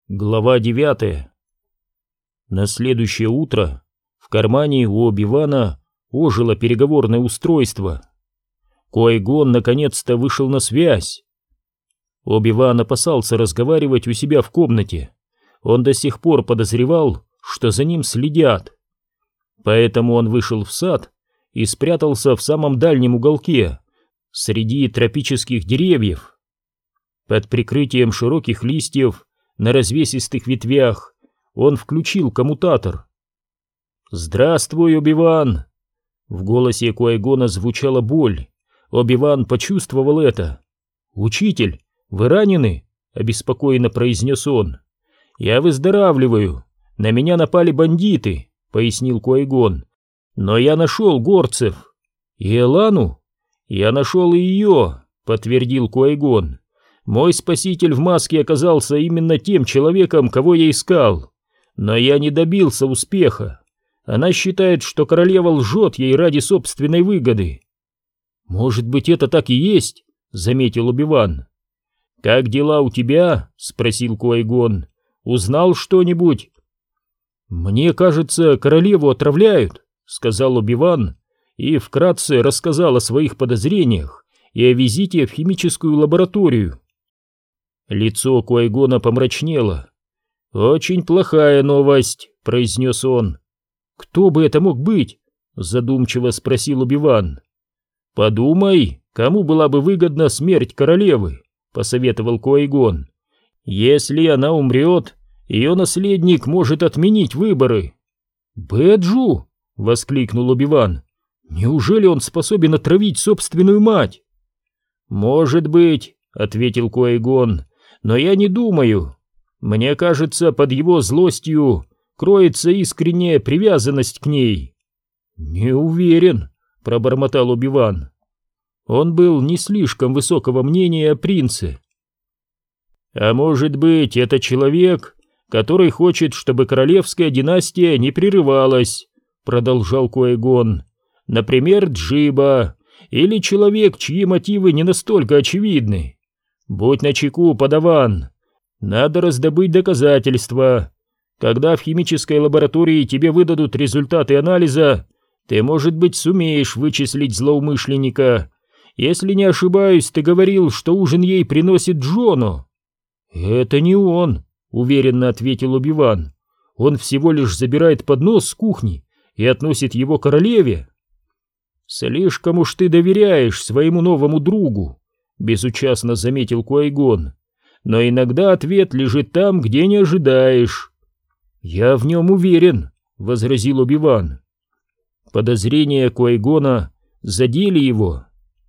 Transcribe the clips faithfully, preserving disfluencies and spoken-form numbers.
Глава девятая. На следующее утро в кармане у Оби-Вана ожило переговорное устройство. Ки-Гон наконец-то вышел на связь. Оби-Ван опасался разговаривать у себя в комнате. Он до сих пор подозревал, что за ним следят. Поэтому он вышел в сад и спрятался в самом дальнем уголке, среди тропических деревьев. Под прикрытием широких листьев на развесистых ветвях он включил коммутатор. «Здравствуй, Оби-Ван!» В голосе Ки-Гона звучала боль. Оби-Ван почувствовал это. «Учитель, вы ранены?» — обеспокоенно произнес он. «Я выздоравливаю. На меня напали бандиты», — пояснил Ки-Гон. «Но я нашел горцев». «И Элану?» «Я нашел и ее», — подтвердил Ки-Гон. «Мой спаситель в маске оказался именно тем человеком, кого я искал. Но я не добился успеха. Она считает, что королева лжет ей ради собственной выгоды». «Может быть, это так и есть?» — заметил Оби-Ван. «Как дела у тебя?» — спросил Ки-Гон. «Узнал что-нибудь?» «Мне кажется, королеву отравляют», — сказал Оби-Ван и вкратце рассказал о своих подозрениях и о визите в химическую лабораторию. Лицо Ки-Гона помрачнело. «Очень плохая новость», — произнес он. «Кто бы это мог быть?» — задумчиво спросил Оби-Ван. «Подумай, кому была бы выгодна смерть королевы», — посоветовал Ки-Гон. «Если она умрет, ее наследник может отменить выборы». «Бэджу?» — воскликнул Оби-Ван. «Неужели он способен отравить собственную мать?» «Может быть», — ответил Ки-Гон, — «но я не думаю. Мне кажется, под его злостью кроется искренняя привязанность к ней». «Не уверен», — пробормотал Оби-Ван. Он был не слишком высокого мнения о принце. «А может быть, это человек, который хочет, чтобы королевская династия не прерывалась», — продолжал Ки-Гон. «Например, Джиба, или человек, чьи мотивы не настолько очевидны. Будь начеку, подаван. Надо раздобыть доказательства. Когда в химической лаборатории тебе выдадут результаты анализа, ты, может быть, сумеешь вычислить злоумышленника. Если не ошибаюсь, ты говорил, что ужин ей приносит Джоно». «Это не он», — уверенно ответил Оби-Ван. «Он всего лишь забирает поднос с кухни и относит его королеве». «Слишком уж ты доверяешь своему новому другу», — безучастно заметил Ки-Гон. «Но иногда ответ лежит там, где не ожидаешь». «Я в нем уверен», — возразил Оби-Ван. Подозрения Ки-Гона задели его.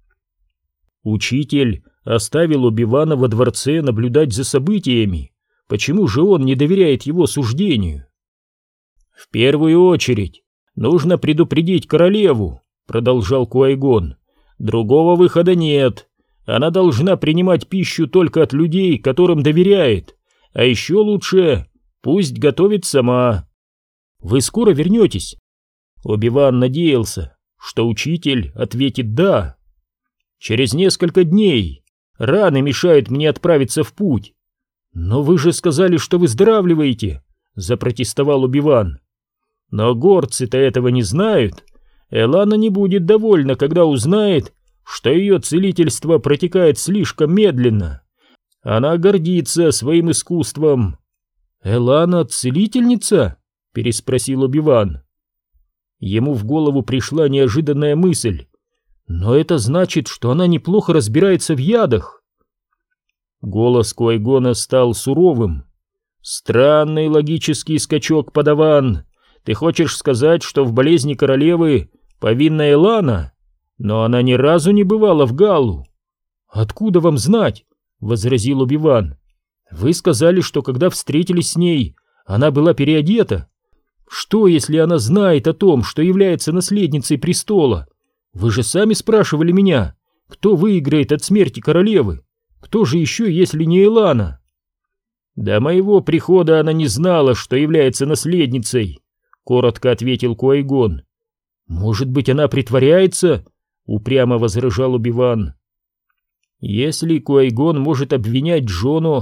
Учитель оставил Оби-Вана во дворце наблюдать за событиями. Почему же он не доверяет его суждению? «В первую очередь нужно предупредить королеву», — продолжал Ки-Гон. «Другого выхода нет. Она должна принимать пищу только от людей, которым доверяет. А еще лучше, пусть готовит сама». «Вы скоро вернетесь?» Оби-Ван надеялся, что учитель ответит «да». «Через несколько дней. Раны мешают мне отправиться в путь». «Но вы же сказали, что выздоравливаете», — запротестовал Оби-Ван. «Но горцы-то этого не знают. Элана не будет довольна, когда узнает, что ее целительство протекает слишком медленно. Она гордится своим искусством». «Элана целительница?» — переспросил Оби-Ван. Ему в голову пришла неожиданная мысль. «Но это значит, что она неплохо разбирается в ядах». Голос Ки-Гона стал суровым. «Странный логический скачок, подаван. Ты хочешь сказать, что в болезни королевы повинна Элана? Но она ни разу не бывала в Галлу». «Откуда вам знать?» — возразил Оби-Ван. «Вы сказали, что когда встретились с ней, она была переодета. Что, если она знает о том, что является наследницей престола? Вы же сами спрашивали меня, кто выиграет от смерти королевы? Кто же еще, если не Элана?» «До моего прихода она не знала, что является наследницей», — коротко ответил Ки-Гон. «Может быть, она притворяется?» — упрямо возражал Оби-Ван. «Если Ки-Гон может обвинять Джоно,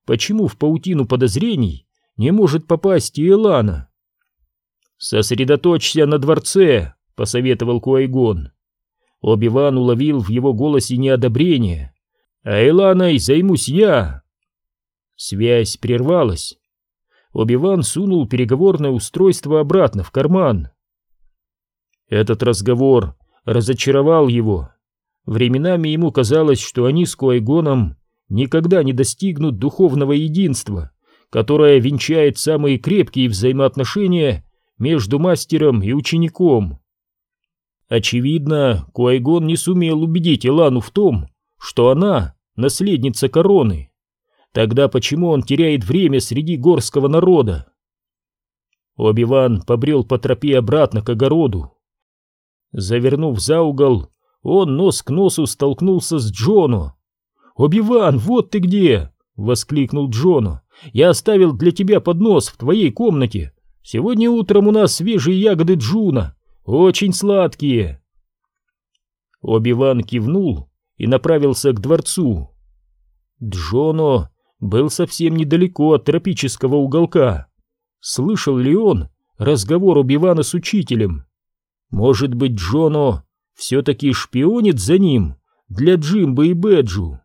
почему в паутину подозрений не может попасть и Элана. «Сосредоточься на дворце», — посоветовал Куай-Гон. Оби-Ван уловил в его голосе неодобрение. «А Эланой займусь я». Связь прервалась. Оби-Ван сунул переговорное устройство обратно в карман. Этот разговор разочаровал его. Временами ему казалось, что они с Куай-Гоном никогда не достигнут духовного единства, которое венчает самые крепкие взаимоотношения между мастером и учеником. Очевидно, Куай-Гон не сумел убедить Элану в том, что она наследница короны. Тогда почему он теряет время среди горского народа? Оби-Ван побрел по тропе обратно к огороду. Завернув за угол, он нос к носу столкнулся с Джоно. «Оби-Ван, вот ты где!» — воскликнул Джоно. «Я оставил для тебя поднос в твоей комнате. Сегодня утром у нас свежие ягоды Джуна, очень сладкие». Оби-Ван кивнул и направился к дворцу. Джоно был совсем недалеко от тропического уголка. Слышал ли он разговор Оби-Вана с учителем? Может быть, Джоно все-таки шпионит за ним для Джимбо и Бэджу?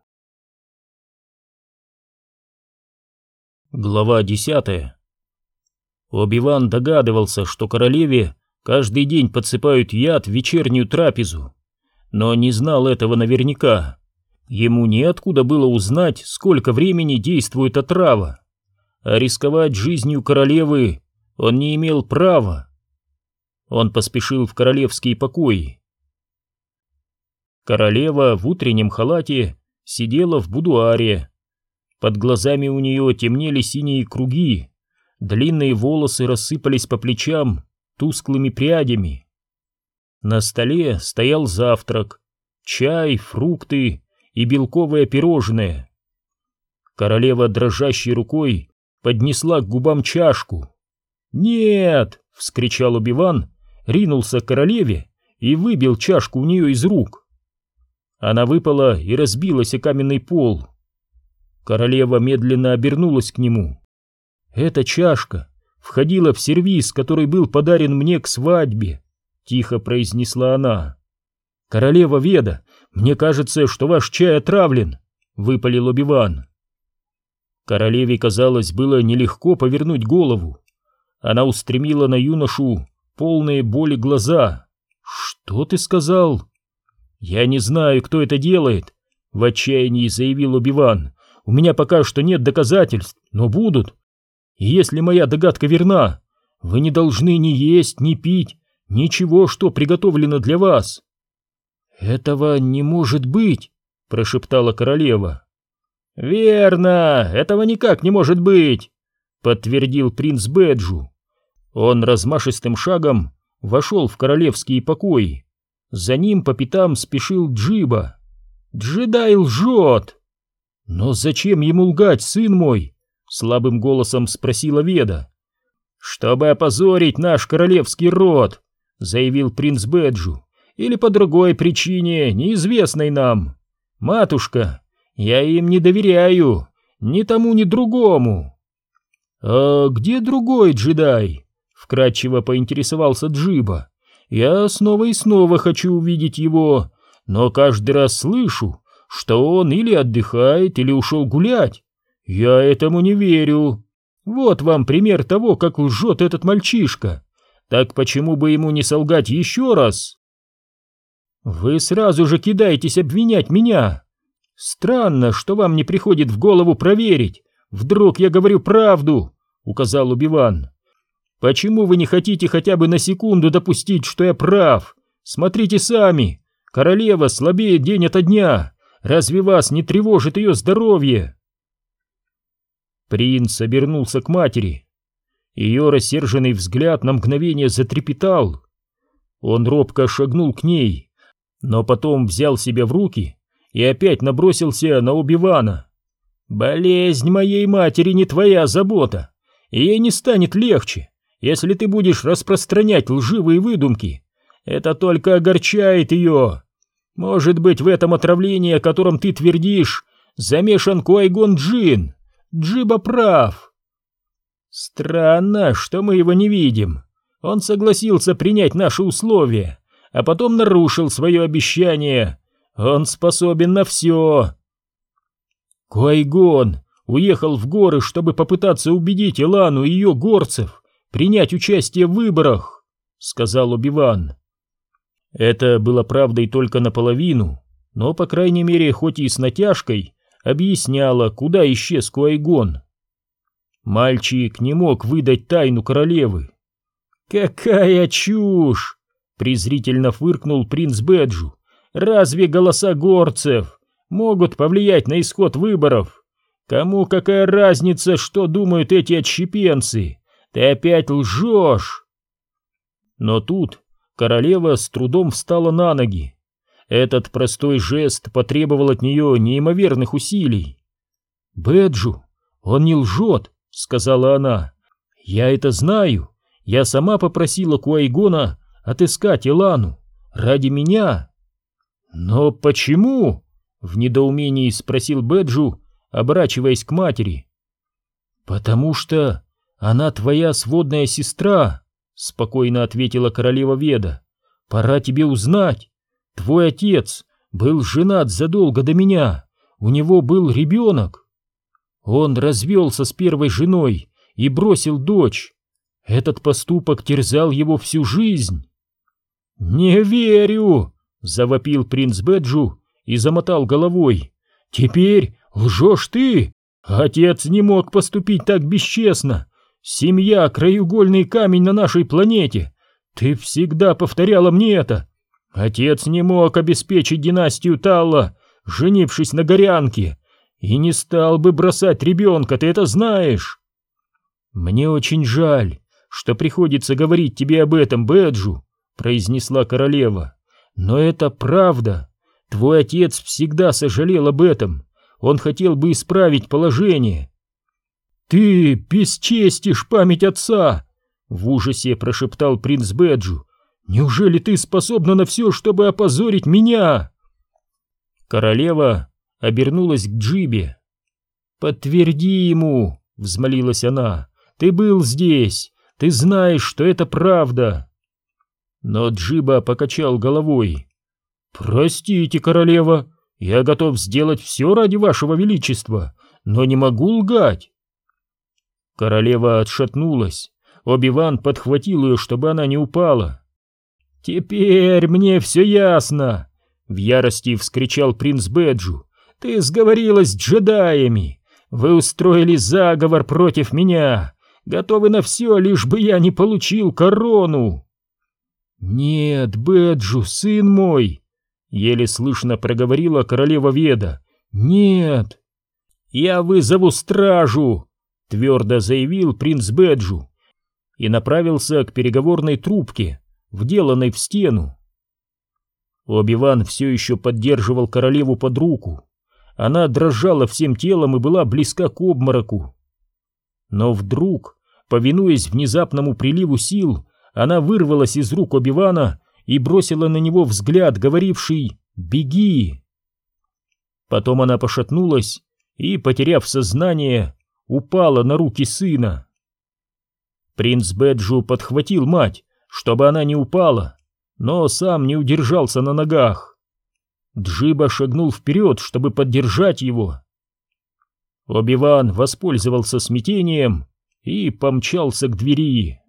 Глава десятая. Оби-Ван догадывался, что королеве каждый день подсыпают яд в вечернюю трапезу, но не знал этого наверняка. Ему неоткуда было узнать, сколько времени действует отрава, а рисковать жизнью королевы он не имел права. Он поспешил в королевские покои. Королева в утреннем халате сидела в будуаре. Под глазами у нее темнели синие круги, длинные волосы рассыпались по плечам тусклыми прядями. На столе стоял завтрак, чай, фрукты и белковое пирожное. Королева дрожащей рукой поднесла к губам чашку. «Нет!» — вскричал Оби-Ван, ринулся к королеве и выбил чашку у нее из рук. Она выпала и разбилась о каменный пол. Королева медленно обернулась к нему. «Эта чашка входила в сервиз, который был подарен мне к свадьбе», — тихо произнесла она. «Королева Веда, мне кажется, что ваш чай отравлен», — выпалил Оби-Ван. Королеве, казалось, было нелегко повернуть голову. Она устремила на юношу полные боли глаза. «Что ты сказал?» «Я не знаю, кто это делает», — в отчаянии заявил Оби-Ван. «У меня пока что нет доказательств, но будут. И если моя догадка верна, вы не должны ни есть, ни пить, ничего, что приготовлено для вас». «Этого не может быть», — прошептала королева. «Верно, этого никак не может быть», — подтвердил принц Бэджу. Он размашистым шагом вошел в королевские покои. За ним по пятам спешил Джиба. «Джедай лжет!» «Но зачем ему лгать, сын мой?» — слабым голосом спросила Веда. «Чтобы опозорить наш королевский род», — заявил принц Бэджу, «или по другой причине, неизвестной нам. Матушка, я им не доверяю, ни тому, ни другому». «А где другой джедай?» — вкратчиво поинтересовался Джиба. «Я снова и снова хочу увидеть его, но каждый раз слышу, что он или отдыхает, или ушел гулять. Я этому не верю. Вот вам пример того, как лжет этот мальчишка. Так почему бы ему не солгать еще раз?» «Вы сразу же кидаетесь обвинять меня. Странно, что вам не приходит в голову проверить. Вдруг я говорю правду», — указал Оби-Ван. «Почему вы не хотите хотя бы на секунду допустить, что я прав? Смотрите сами. Королева слабеет день ото дня. Разве вас не тревожит ее здоровье?» Принц обернулся к матери. Ее рассерженный взгляд на мгновение затрепетал. Он робко шагнул к ней, но потом взял себя в руки и опять набросился на Оби-Вана. «Болезнь моей матери не твоя забота, и ей не станет легче, если ты будешь распространять лживые выдумки. Это только огорчает ее. Может быть, в этом отравлении, о котором ты твердишь, замешан Куай-Гон Джин, Джиба прав. Странно, что мы его не видим. Он согласился принять наши условия, а потом нарушил свое обещание. Он способен на все. Куай-Гон уехал в горы, чтобы попытаться убедить Илану и ее горцев принять участие в выборах, сказал Оби-Ван. Это было правдой только наполовину, но, по крайней мере, хоть и с натяжкой, объясняло, куда исчез Куай-Гон. Мальчик не мог выдать тайну королевы. «Какая чушь!» — презрительно фыркнул принц Бэджу. «Разве голоса горцев могут повлиять на исход выборов? Кому какая разница, что думают эти отщепенцы? Ты опять лжешь!» Но тут королева с трудом встала на ноги. Этот простой жест потребовал от нее неимоверных усилий. «Бэджу, он не лжет», — сказала она. «Я это знаю. Я сама попросила Куай-Гона отыскать Илану ради меня». «Но почему?» — в недоумении спросил Бэджу, оборачиваясь к матери. «Потому что она твоя сводная сестра», — спокойно ответила королева Веда. «Пора тебе узнать. Твой отец был женат задолго до меня. У него был ребенок. Он развелся с первой женой и бросил дочь. Этот поступок терзал его всю жизнь». «Не верю!» — завопил принц Бэджу и замотал головой. «Теперь лжешь ты? Отец не мог поступить так бесчестно. Семья — краеугольный камень на нашей планете. Ты всегда повторяла мне это. Отец не мог обеспечить династию Талла, женившись на горянке, и не стал бы бросать ребенка, ты это знаешь». «Мне очень жаль, что приходится говорить тебе об этом, Бэджу», — произнесла королева. «Но это правда. Твой отец всегда сожалел об этом. Он хотел бы исправить положение». «Ты бесчестишь память отца!» — в ужасе прошептал принц Бэджу. «Неужели ты способна на все, чтобы опозорить меня?» Королева обернулась к Джибе. «Подтверди ему!» — взмолилась она. «Ты был здесь, ты знаешь, что это правда!» Но Джиба покачал головой. «Простите, королева, я готов сделать все ради вашего величества, но не могу лгать». Королева отшатнулась. Оби-Ван подхватил ее, чтобы она не упала. «Теперь мне все ясно!» — в ярости вскричал принц Бэджу. «Ты сговорилась с джедаями! Вы устроили заговор против меня! Готовы на все, лишь бы я не получил корону!» «Нет, Бэджу, сын мой!» — еле слышно проговорила королева Веда. «Нет!» «Я вызову стражу!» — твердо заявил принц Бэджу и направился к переговорной трубке, вделанной в стену. Оби-Ван все еще поддерживал королеву под руку. Она дрожала всем телом и была близка к обмороку. Но вдруг, повинуясь внезапному приливу сил, она вырвалась из рук Оби-Вана и бросила на него взгляд, говоривший «Беги!». Потом она пошатнулась и, потеряв сознание, упала на руки сына. Принц Бэджу подхватил мать, чтобы она не упала, но сам не удержался на ногах. Джиба шагнул вперед, чтобы поддержать его. Оби-Ван воспользовался смятением и помчался к двери.